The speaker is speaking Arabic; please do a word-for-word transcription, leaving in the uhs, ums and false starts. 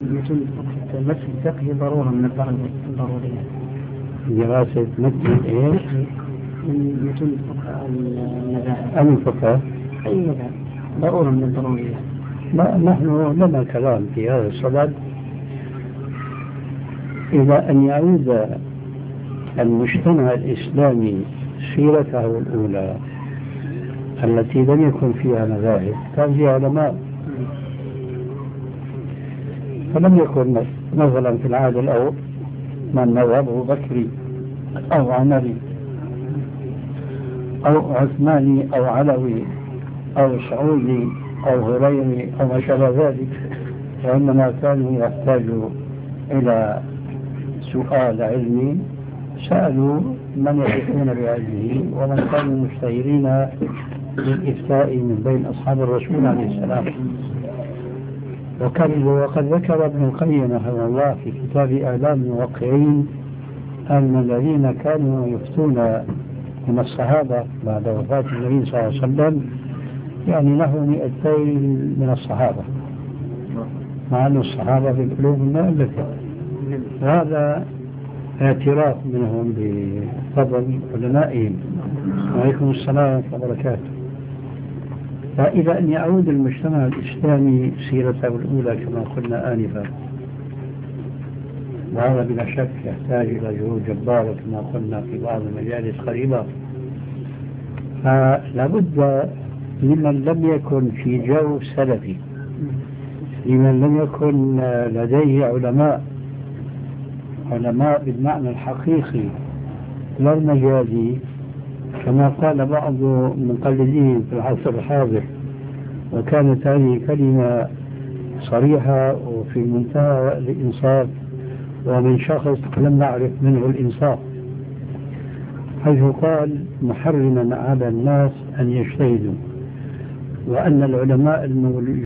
يتم مس الفقه ضرورة من الضروريات. دراسة مثل إيش؟ يتم فقه المذاهب. أي فقه؟ أي مذهب ضرورة من الضروريات. ما نحن لنا كلام في هذا الصدد إلى أن يعود المجتمع الإسلامي سيرته الأولى التي لم يكن فيها مذاهب، كان فيها علماء، فلم يكن مثلا في العهد الأول من مذهبه بكري أو عمري أو عثماني أو علوي أو سعودي أو هريري أو ما شابه ذلك، وإنما كانوا يحتاجوا إلى سؤال علمي، سألوا من يثقون بعلمه ومن كانوا مشتهرين بالإفتاء من بين أصحاب الرسول عليه السلام. وقد ذكر ابن القيم رحمه الله في كتاب إعلام الموقعين أن الذين كانوا يفتون من الصحابة بعد وفاة النبي صلى الله عليه وسلم يعني له مئتين من الصحابة، مع أن الصحابة في القلوب المؤلفة، وهذا اعتراف منهم بفضل علمائهم. وعليكم السلام ورحمة الله وبركاته. فإذا أن يعود المجتمع الإسلامي سيرته الأولى كما قلنا آنفا، وهذا بلا شك يحتاج إلى جهود جبارة كما قلنا في بعض المجالس قريبة، فلا بد لمن لم يكن في جو سلفي، لمن لم يكن لديه علماء علماء بالمعنى الحقيقي لا المجازي، كما قال بعض المقلدين في العصر الحاضر، وكانت هذه كلمة صريحة وفي منتهى الإنصاف ومن شخص لم نعرف منه الإنصاف، حيث قال محرما على الناس أن يجتهدوا، وأن العلماء المولودين